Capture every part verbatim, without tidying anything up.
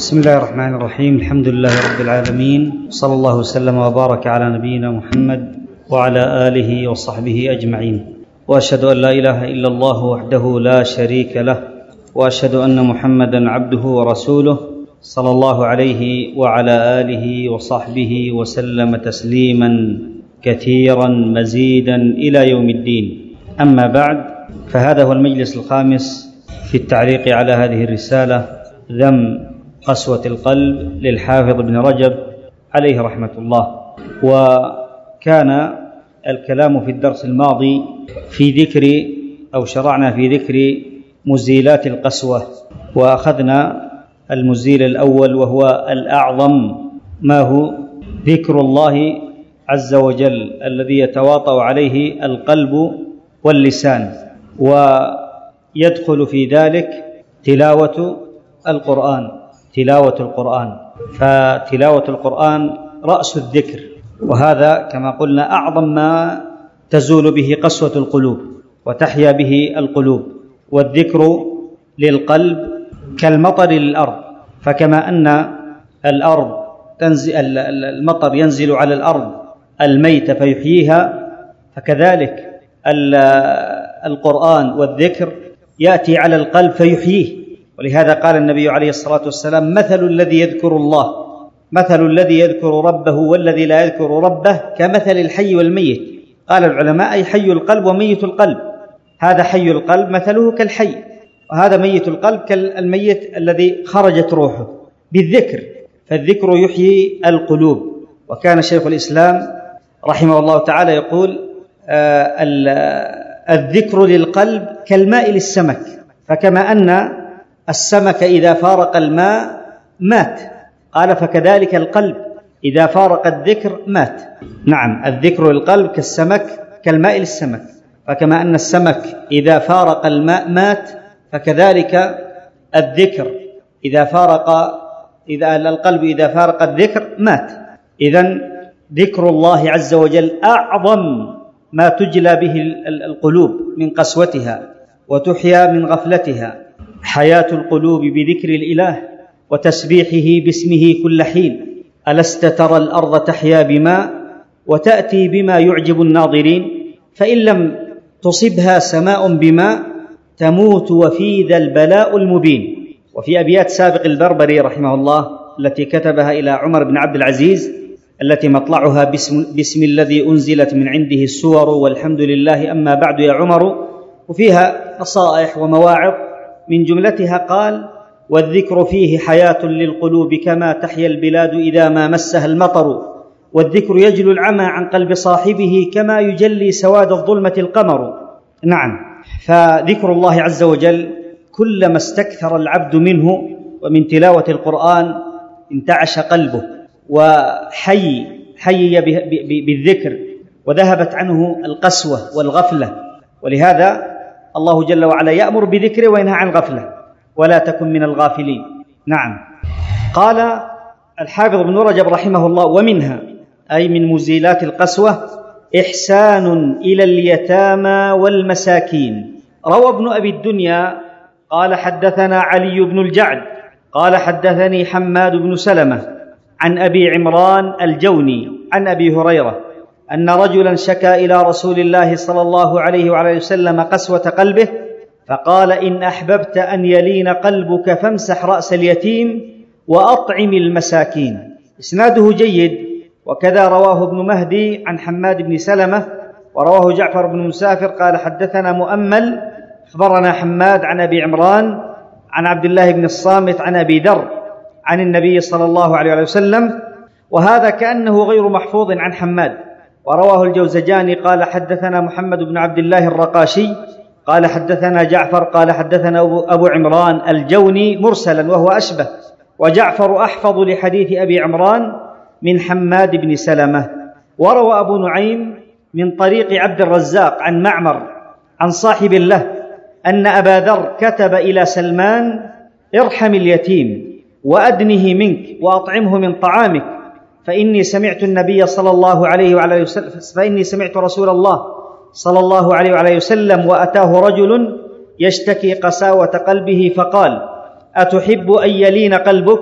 بسم الله الرحمن الرحيم. الحمد لله رب العالمين، صلى الله وسلم وبارك على نبينا محمد وعلى آله وصحبه أجمعين، وأشهد أن لا إله إلا الله وحده لا شريك له، وأشهد أن محمدا عبده ورسوله صلى الله عليه وعلى آله وصحبه وسلم تسليما كثيرا مزيدا إلى يوم الدين. أما بعد، فهذا هو المجلس الخامس في التعليق على هذه الرسالة ذم قسوة القلب للحافظ ابن رجب عليه رحمة الله. وكان الكلام في الدرس الماضي في ذكر أو شرعنا في ذكر مزيلات القسوة، وأخذنا المزيل الأول وهو الأعظم، ما هو ذكر الله عز وجل الذي يتواطأ عليه القلب واللسان، ويدخل في ذلك تلاوة القرآن تلاوة القرآن فتلاوة القرآن رأس الذكر، وهذا كما قلنا أعظم ما تزول به قسوة القلوب وتحيا به القلوب. والذكر للقلب كالمطر للأرض، فكما أن الأرض تنزل المطر ينزل على الأرض الميتة فيحييها، فكذلك القرآن والذكر يأتي على القلب فيحييه. ولهذا قال النبي عليه الصلاة والسلام: مثل الذي يذكر الله مثل الذي يذكر ربه والذي لا يذكر ربه كمثل الحي والميت. قال العلماء: أي حي القلب وميت القلب. هذا حي القلب مثله كالحي، وهذا ميت القلب كالميت الذي خرجت روحه بالذكر، فالذكر يحيي القلوب. وكان شيخ الإسلام رحمه الله تعالى يقول: آه الذكر للقلب كالماء للسمك، فكما أن السمك إذا فارق الماء مات، قال فكذلك القلب إذا فارق الذكر مات. نعم، الذكر للقلب كالسمك كالماء للسمك، فكما أن السمك إذا فارق الماء مات، فكذلك الذكر إذا فارق إذا القلب إذا فارق الذكر مات. إذن ذكر الله عز وجل أعظم ما تجلى به القلوب من قسوتها وتحيا من غفلتها. حياة القلوب بذكر الإله وتسبيحه باسمه كل حين. ألست ترى الأرض تحيا بماء وتأتي بما يعجب الناظرين، فإن لم تصبها سماء بماء تموت وفي ذا البلاء المبين. وفي أبيات سابق البربري رحمه الله التي كتبها إلى عمر بن عبد العزيز، التي مطلعها باسم, باسم الذي أنزلت من عنده السور والحمد لله أما بعد يا عمر، وفيها نصائح ومواعظ، من جملتها قال: والذكر فيه حياة للقلوب كما تحيا البلاد إذا ما مسها المطر، والذكر يجلو العمى عن قلب صاحبه كما يجلي سواد الظلمة القمر. نعم، فذكر الله عز وجل كلما استكثر العبد منه ومن تلاوة القرآن انتعش قلبه وحي حي بالذكر، وذهبت عنه القسوة والغفلة. ولهذا الله جل وعلا يأمر بذكره وينهى عن غفلة: ولا تكن من الغافلين. نعم. قال الحافظ ابن رجب رحمه الله: ومنها أي من مزيلات القسوة إحسان إلى اليتامى والمساكين. روى ابن أبي الدنيا قال: حدثنا علي بن الجعد قال: حدثني حماد بن سلمة عن أبي عمران الجوني عن أبي هريرة أن رجلا شكى إلى رسول الله صلى الله عليه وعلى وسلم قسوة قلبه، فقال: إن أحببت أن يلين قلبك فامسح رأس اليتيم وأطعم المساكين. إسناده جيد. وكذا رواه ابن مهدي عن حماد بن سلمة، ورواه جعفر بن مسافر قال: حدثنا مؤمل أخبرنا حماد عن أبي عمران عن عبد الله بن الصامت عن أبي ذر عن النبي صلى الله عليه وسلم، وهذا كأنه غير محفوظ عن حماد. ورواه الجوزجاني قال: حدثنا محمد بن عبد الله الرقاشي قال: حدثنا جعفر قال: حدثنا أبو عمران الجوني مرسلا وهو أشبه، وجعفر أحفظ لحديث أبي عمران من حماد بن سلمة. وروى أبو نعيم من طريق عبد الرزاق عن معمر عن صاحب له أن أبا ذر كتب إلى سلمان: ارحم اليتيم وأدنه منك وأطعمه من طعامك، فإني سمعت النبي صلى الله عليه وعلى وسلم فإني سمعت رسول الله صلى الله عليه وعلى وسلم وأتاه رجل يشتكي قساوة قلبه فقال: أتحب أن يلين قلبك؟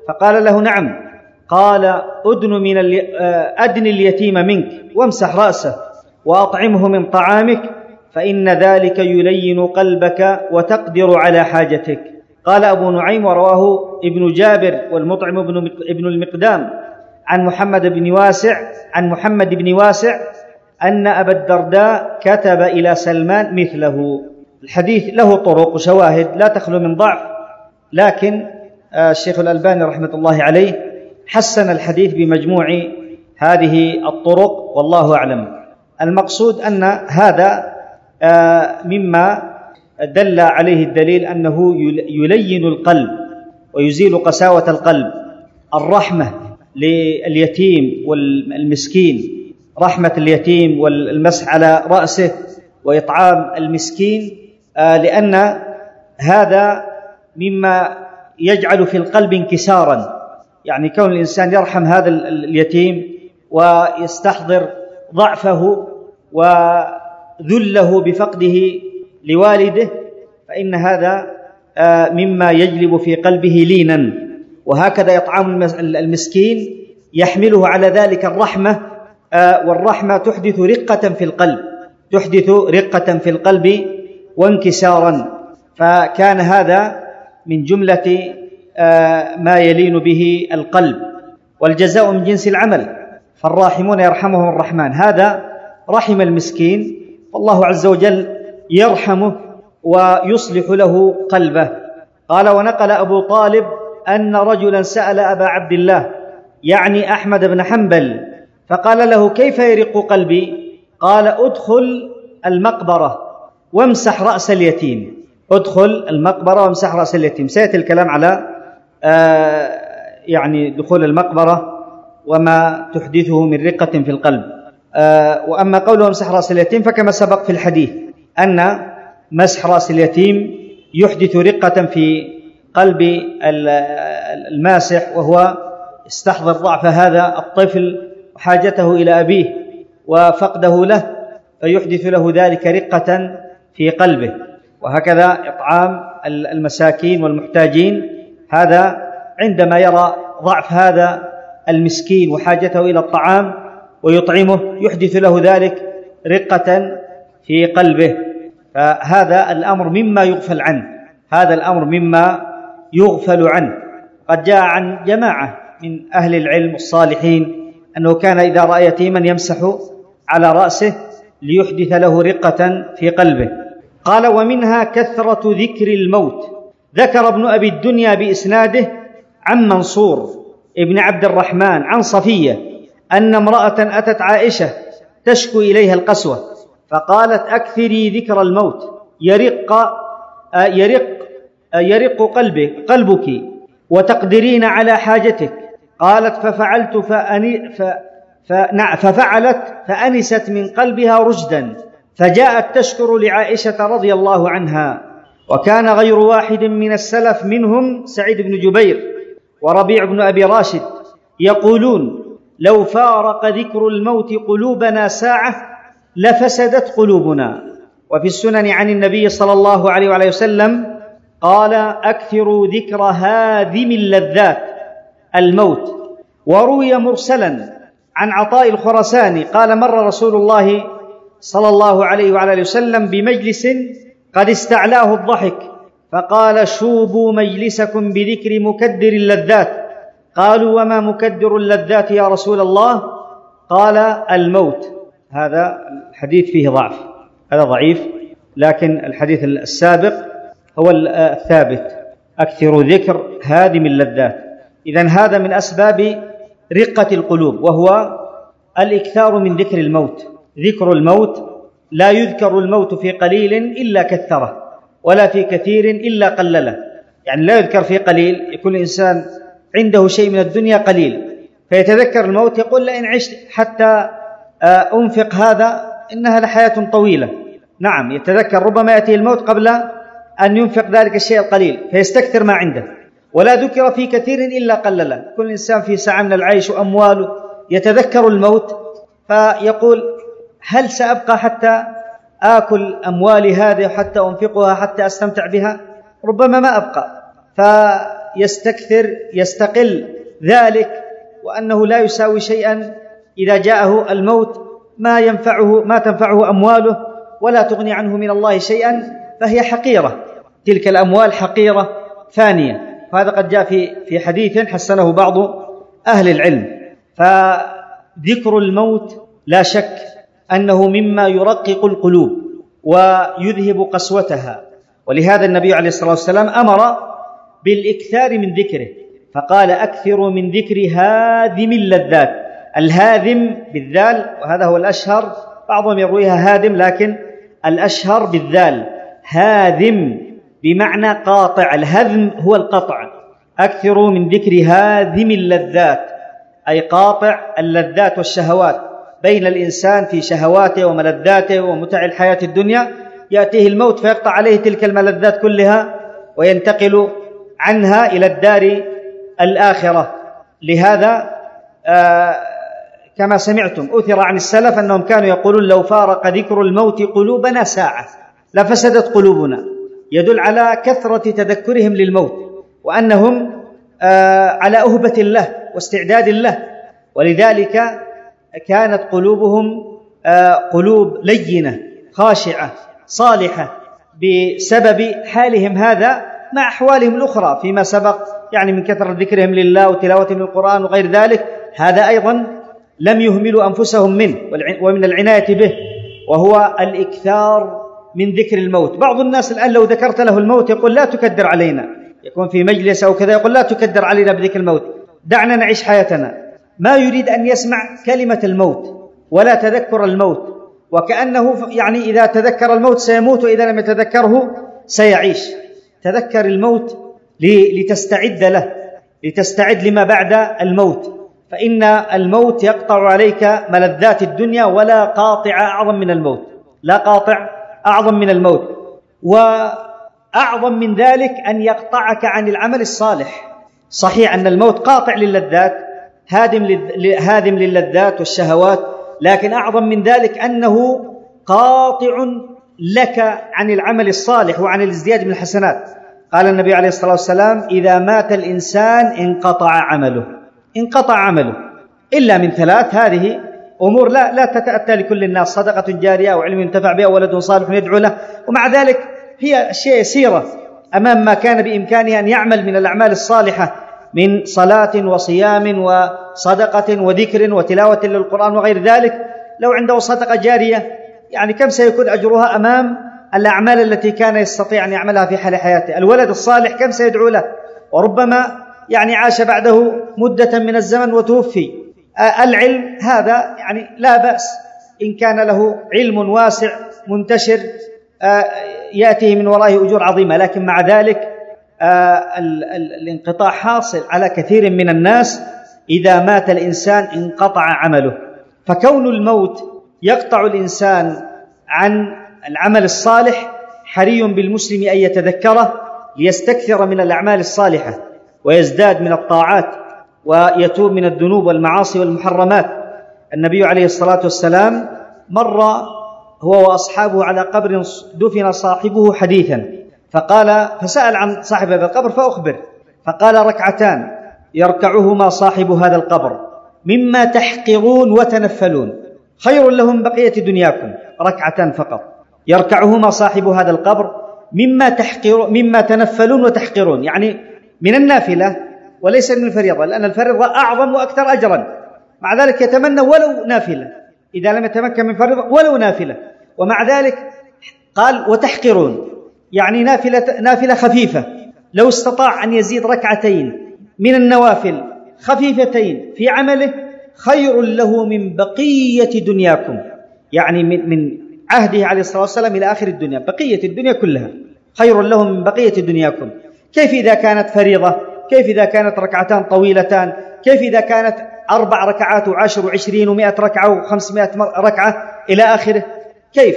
فقال له نعم. قال أدن, من الي... أدن اليتيم منك وامسح رأسه وأطعمه من طعامك فإن ذلك يلين قلبك وتقدر على حاجتك. قال أبو نعيم ورواه ابن جابر والمطعم ابن المقدام عن محمد بن واسع عن محمد بن واسع أن أبا الدرداء كتب إلى سلمان مثله. الحديث له طرق وشواهد لا تخلو من ضعف، لكن الشيخ الألباني رحمة الله عليه حسن الحديث بمجموع هذه الطرق والله أعلم. المقصود أن هذا مما دل عليه الدليل أنه يلين القلب ويزيل قساوة القلب. الرحمة لليتيم والمسكين، رحمة اليتيم والمسح على رأسه وإطعام المسكين، لأن هذا مما يجعل في القلب انكسارا، يعني كون الإنسان يرحم هذا اليتيم ويستحضر ضعفه وذله بفقده لوالده، فإن هذا مما يجلب في قلبه لينا. وهكذا إطعام المسكين يحمله على ذلك الرحمة، والرحمة تحدث رقة في القلب، تحدث رقة في القلب وانكسارا. فكان هذا من جملة ما يلين به القلب. والجزاء من جنس العمل، فالراحمون يرحمهم الرحمن. هذا رحم المسكين والله عز وجل يرحمه ويصلح له قلبه. قال ونقل أبو طالب أن رجلا سأل أبا عبد الله يعني أحمد بن حنبل فقال له كيف يرق قلبي؟ قال أدخل المقبرة وامسح رأس اليتيم. أدخل المقبرة وامسح رأس اليتيم. سيأتي الكلام على آه يعني دخول المقبرة وما تحدثه من رقة في القلب. آه وأما قوله امسح رأس اليتيم فكما سبق في الحديث أن مسح رأس اليتيم يحدث رقة في قلب الماسح، وهو استحضر ضعف هذا الطفل وحاجته إلى أبيه وفقده له، فيحدث له ذلك رقة في قلبه. وهكذا إطعام المساكين والمحتاجين، هذا عندما يرى ضعف هذا المسكين وحاجته إلى الطعام ويطعمه يحدث له ذلك رقة في قلبه. فهذا الأمر مما يغفل عنه، هذا الأمر مما يغفل عنه. قد جاء عن جماعة من أهل العلم الصالحين أنه كان إذا رأى يتيما يمسح على رأسه ليحدث له رقة في قلبه. قال ومنها كثرة ذكر الموت. ذكر ابن أبي الدنيا بإسناده عن منصور ابن عبد الرحمن عن صفية أن امرأة أتت عائشة تشكو إليها القسوة فقالت أكثري ذكر الموت يرق يرق يرق قلبك قلبك وتقدرين على حاجتك. قالت ففعلت فأني ف ففعلت فأنست من قلبها رشدا، فجاءت تشكر لعائشة رضي الله عنها. وكان غير واحد من السلف منهم سعيد بن جبير وربيع بن أبي راشد يقولون لو فارق ذكر الموت قلوبنا ساعة لفسدت قلوبنا. وفي السنن عن النبي صلى الله عليه وعليه وسلم قال أكثروا ذكر هادم اللذات الموت. وروي مرسلا عن عطاء الخرساني قال مر رسول الله صلى الله عليه وعلى وسلم بمجلس قد استعلاه الضحك فقال شوبوا مجلسكم بذكر مكدر اللذات. قالوا وما مكدر اللذات يا رسول الله؟ قال الموت. هذا الحديث فيه ضعف، هذا ضعيف، لكن الحديث السابق هو الثابت أكثر ذكر هادم اللذات. إذن هذا من أسباب رقة القلوب، وهو الإكثار من ذكر الموت. ذكر الموت، لا يذكر الموت في قليل إلا كثره، ولا في كثير إلا قلله. يعني لا يذكر في قليل، يكون الإنسان عنده شيء من الدنيا قليل فيتذكر الموت يقول لئن عشت حتى أنفق هذا إنها لحياة طويلة. نعم، يتذكر ربما يأتي الموت قبل أن ينفق ذلك الشيء القليل فيستكثر ما عنده. ولا ذكر في كثير إلا قلله. كل إنسان في ساعة من العيش وأمواله يتذكر الموت فيقول هل سأبقى حتى آكل أموالي هذه حتى أنفقها حتى أستمتع بها؟ ربما ما أبقى. ويستكثر يستقل ذلك، وأنه لا يساوي شيئا إذا جاءه الموت، ما ينفعه ما تنفعه أمواله ولا تغني عنه من الله شيئا، فهي حقيرة، تلك الأموال حقيرة فانية. وهذا قد جاء في في حديث حسنه بعض أهل العلم. فذكر الموت لا شك أنه مما يرقق القلوب ويذهب قسوتها، ولهذا النبي عليه الصلاة والسلام أمر بالإكثار من ذكره، فقال أكثروا من ذكر هاذم اللذات. الهاذم بالذال، وهذا هو الأشهر، بعضهم يرويها هادم لكن الأشهر بالذال. هاذم بمعنى قاطع، الهذم هو القطع. أكثروا من ذكر هاذم اللذات، أي قاطع اللذات والشهوات. بين الإنسان في شهواته وملذاته ومتع الحياة الدنيا، يأتيه الموت فيقطع عليه تلك الملذات كلها وينتقل عنها إلى الدار الآخرة. لهذا آه كما سمعتم أثر عن السلف أنهم كانوا يقولون لو فارق ذكر الموت قلوبنا ساعة لفسدت قلوبنا، يدل على كثرة تذكرهم للموت، وأنهم آه على أهبة الله واستعداد الله، ولذلك كانت قلوبهم آه قلوب لينة خاشعة صالحة بسبب حالهم هذا مع أحوالهم الأخرى فيما سبق، يعني من كثرة ذكرهم لله وتلاوتهم للقرآن وغير ذلك. هذا أيضا لم يهملوا أنفسهم منه ومن العناية به، وهو الإكثار من ذكر الموت. بعض الناس الآن لو ذكرت له الموت يقول لا تكدر علينا، يكون في مجلس أو كذا يقول لا تكدر علينا بذكر الموت، دعنا نعيش حياتنا. ما يريد أن يسمع كلمة الموت ولا تذكر الموت، وكأنه يعني إذا تذكر الموت سيموت وإذا لم يتذكره سيعيش. تذكر الموت لتستعد له، لتستعد لما بعد الموت، فإن الموت يقطع عليك ملذات الدنيا، ولا قاطع أعظم من الموت، لا قاطع أعظم من الموت. وأعظم من ذلك أن يقطعك عن العمل الصالح. صحيح أن الموت قاطع للذات، هادم هادم للذات والشهوات، لكن أعظم من ذلك أنه قاطع لك عن العمل الصالح وعن الازدياد من الحسنات. قال النبي عليه الصلاة والسلام إذا مات الإنسان انقطع عمله، انقطع عمله إلا من ثلاث. هذه أمور لا لا تتأتى لكل الناس، صدقة جارية أو علم ينتفع به أو ولد صالح يدعو له، ومع ذلك هي أشياء يسيرة أمام ما كان بإمكانه أن يعمل من الأعمال الصالحة من صلاة وصيام وصدقة وذكر وتلاوة للقرآن وغير ذلك. لو عنده صدقة جارية يعني كم سيكون أجرها أمام الأعمال التي كان يستطيع أن يعملها في حال حياته؟ الولد الصالح كم سيدعو له، وربما يعني عاش بعده مدة من الزمن وتوفي. العلم هذا يعني لا بأس إن كان له علم واسع منتشر يأتيه من ورائه أجور عظيمة، لكن مع ذلك الانقطاع حاصل على كثير من الناس. إذا مات الإنسان انقطع عمله، فكون الموت يقطع الإنسان عن العمل الصالح حري بالمسلم أن يتذكره ليستكثر من الأعمال الصالحة ويزداد من الطاعات ويتوب من الذنوب والمعاصي والمحرمات. النبي عليه الصلاة والسلام مر هو وأصحابه على قبر دفن صاحبه حديثا، فقال فسأل عن صاحب هذا القبر فأخبر، فقال ركعتان يركعهما صاحب هذا القبر مما تحقرون وتنفلون خير لهم بقية دنياكم. ركعتان فقط يركعهما صاحب هذا القبر مما تحقر مما تنفلون وتحقرون، يعني من النافلة وليس من الفريضة، لأن الفريضة أعظم وأكثر أجرا، مع ذلك يتمنى ولو نافلة إذا لم يتمكن من فريضة ولو نافلة، ومع ذلك قال وتحقرون يعني نافلة, نافلة خفيفة. لو استطاع أن يزيد ركعتين من النوافل خفيفتين في عمله خير له من بقية دنياكم، يعني من, من عهده عليه الصلاة والسلام إلى آخر الدنيا، بقية الدنيا كلها خير له من بقية دنياكم. كيف إذا كانت فريضة؟ كيف إذا كانت ركعتان طويلتان؟ كيف إذا كانت أربع ركعات وعشر وعشرين ومائة ركعة وخمسمائة ركعة إلى آخره؟ كيف؟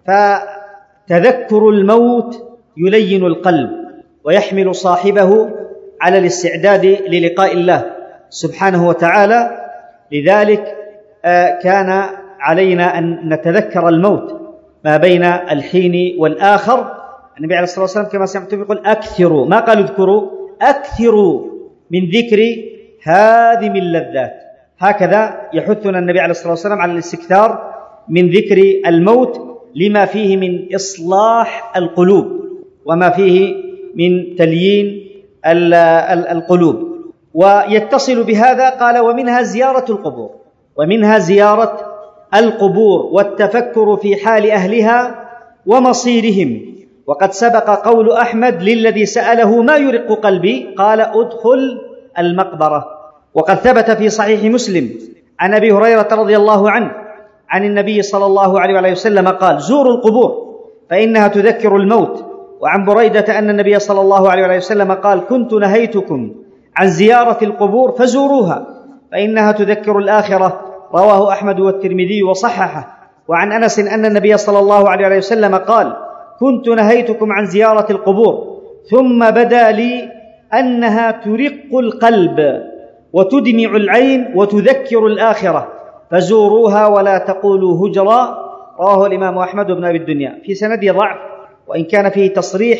فتذكر الموت يلين القلب ويحمل صاحبه على الاستعداد للقاء الله سبحانه وتعالى. لذلك كان علينا أن نتذكر الموت ما بين الحين والآخر. النبي عليه الصلاة والسلام كما سمعتم يقول أكثروا، ما قال اذكروا، أكثروا من ذكر هادم اللذات. هكذا يحثنا النبي عليه الصلاة والسلام على الاستكثار من ذكر الموت لما فيه من إصلاح القلوب وما فيه من تليين القلوب. ويتصل بهذا قال: ومنها زيارة القبور، ومنها زيارة القبور والتفكر في حال أهلها ومصيرهم. وقد سبق قول أحمد للذي سأله: ما يرق قلبي؟ قال: أدخل المقبرة. وقد ثبت في صحيح مسلم عن أبي هريرة رضي الله عنه عن النبي صلى الله عليه وسلم قال: زوروا القبور فإنها تذكر الموت. وعن بريدة أن النبي صلى الله عليه وسلم قال: كنت نهيتكم عن زيارة القبور فزوروها فإنها تذكر الآخرة. رواه أحمد والترمذي وصححه. وعن أنس أن النبي صلى الله عليه وسلم قال: كنت نهيتكم عن زيارة القبور ثم بدا لي أنها ترق القلب وتدمع العين وتذكر الآخرة فزوروها ولا تقولوا هجرا. رواه الإمام أحمد بن أبي الدنيا. في سنده ضعف، وإن كان فيه تصريح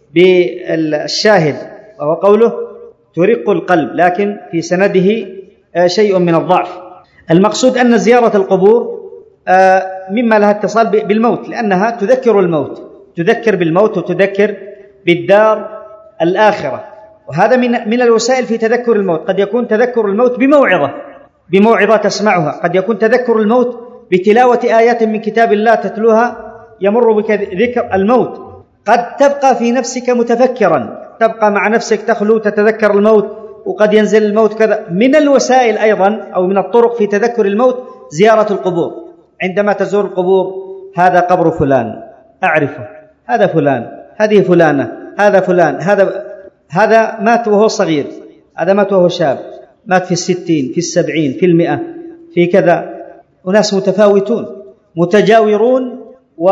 بالشاهد وهو قوله ترق القلب، لكن في سنده شيء من الضعف. المقصود أن زيارة القبور مما لها اتصال بالموت، لأنها تذكر الموت، تذكر بالموت وتذكر بالدار الآخرة. وهذا من من الوسائل في تذكر الموت. قد يكون تذكر الموت بموعظة بموعظة تسمعها، قد يكون تذكر الموت بتلاوة آيات من كتاب الله تتلوها يمر بك ذكر الموت. قد تبقى في نفسك متفكرا، تبقى مع نفسك تخلو تتذكر الموت، وقد ينزل الموت كذا. من الوسائل أيضا أو من الطرق في تذكر الموت زيارة القبور. عندما تزور القبور: هذا قبر فلان أعرفه، هذا فلان، هذه فلانة، هذا فلان، هذا هذا مات وهو صغير، هذا مات وهو شاب، مات في الستين، في السبعين، في المئة، في كذا. وناس متفاوتون متجاورون،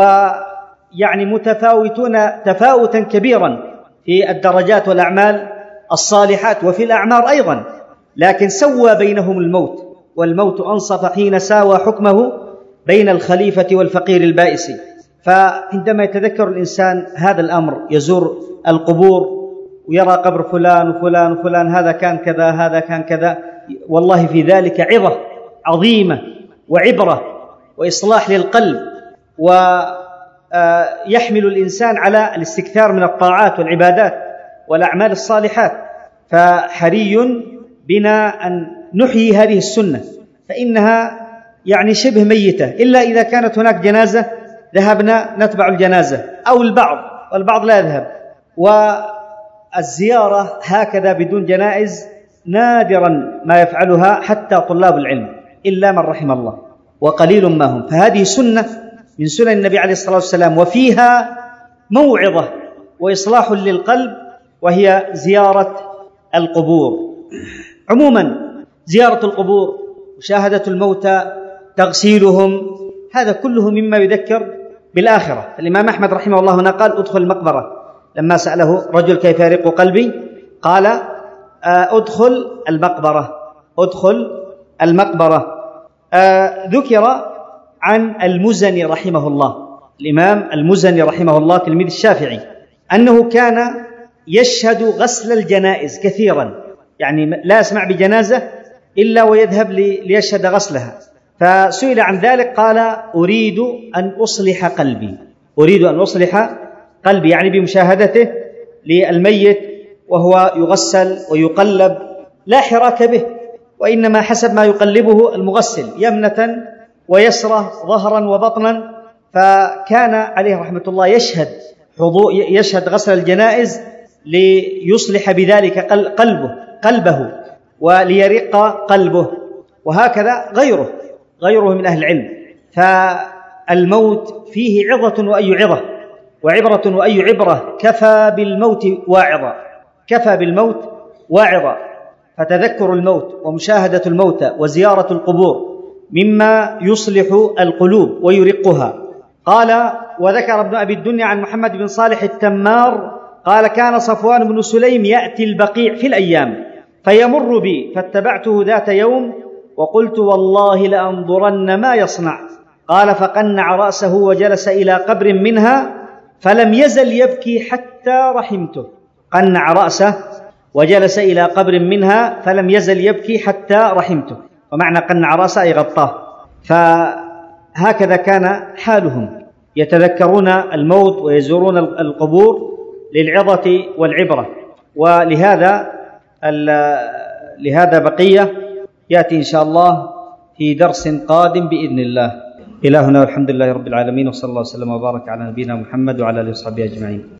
ويعني متفاوتون تفاوتا كبيرا في الدرجات والأعمال الصالحات وفي الأعمار أيضا، لكن سوى بينهم الموت، والموت أنصف حين ساوى حكمه بين الخليفة والفقير البائس. فعندما يتذكر الإنسان هذا الأمر، يزور القبور ويرى قبر فلان وفلان وفلان، هذا كان كذا، هذا كان كذا، والله في ذلك عظة عظيمة وعبرة وإصلاح للقلب، ويحمل الإنسان على الاستكثار من الطاعات والعبادات والأعمال الصالحات. فحري بنا أن نحيي هذه السنة، فإنها يعني شبه ميتة، إلا إذا كانت هناك جنازة ذهبنا نتبع الجنازة، أو البعض والبعض لا يذهب. والزيارة هكذا بدون جنائز نادرا ما يفعلها حتى طلاب العلم، إلا من رحم الله، وقليل ما هم. فهذه سنة من سنن النبي عليه الصلاة والسلام، وفيها موعظة وإصلاح للقلب، وهي زيارة القبور. عموما زيارة القبور، مشاهدة الموتى، تغسيلهم، هذا كله مما يذكر بالآخرة. الإمام أحمد رحمه الله هنا قال: أدخل المقبرة. لما سأله رجل كيف يرق قلبي قال: أدخل المقبرة، أدخل المقبرة. ذكر عن المزني رحمه الله، الإمام المزني رحمه الله تلميذ الشافعي، أنه كان يشهد غسل الجنائز كثيرا، يعني لا يسمع بجنازة إلا ويذهب ليشهد غسلها. فسئل عن ذلك قال: أريد أن أصلح قلبي، أريد أن أصلح قلبي، يعني بمشاهدته للميت وهو يغسل ويقلب، لا حراك به، وإنما حسب ما يقلبه المغسل يمنة ويسرة، ظهرا وبطنا. فكان عليه رحمة الله يشهد حضور يشهد غسل الجنائز ليصلح بذلك قلبه قلبه وليرق قلبه. وهكذا غيره غيره من أهل العلم. فالموت فيه عظة وأي عظة، وعبرة وأي عبرة. كفى بالموت واعظا، كفى بالموت واعظا. فتذكر الموت ومشاهدة الموتى وزيارة القبور مما يصلح القلوب ويرقها. قال: وذكر ابن أبي الدنيا عن محمد بن صالح التمار قال: كان صفوان بن سليم يأتي البقيع في الأيام فيمر بي، فاتبعته ذات يوم وقلت: والله لأنظرن ما يصنع. قال: فقنع رأسه وجلس إلى قبر منها فلم يزل يبكي حتى رحمته. قنع رأسه وجلس إلى قبر منها فلم يزل يبكي حتى رحمته، ومعنى قنع رأسه أي غطاه. فهكذا كان حالهم، يتذكرون الموت ويزورون القبور للعظة والعبرة. ولهذا لهذا بقية يأتي إن شاء الله في درس قادم بإذن الله. إلهنا والحمد لله رب العالمين، وصلى الله وسلم وبارك على نبينا محمد وعلى آله وصحبه أجمعين.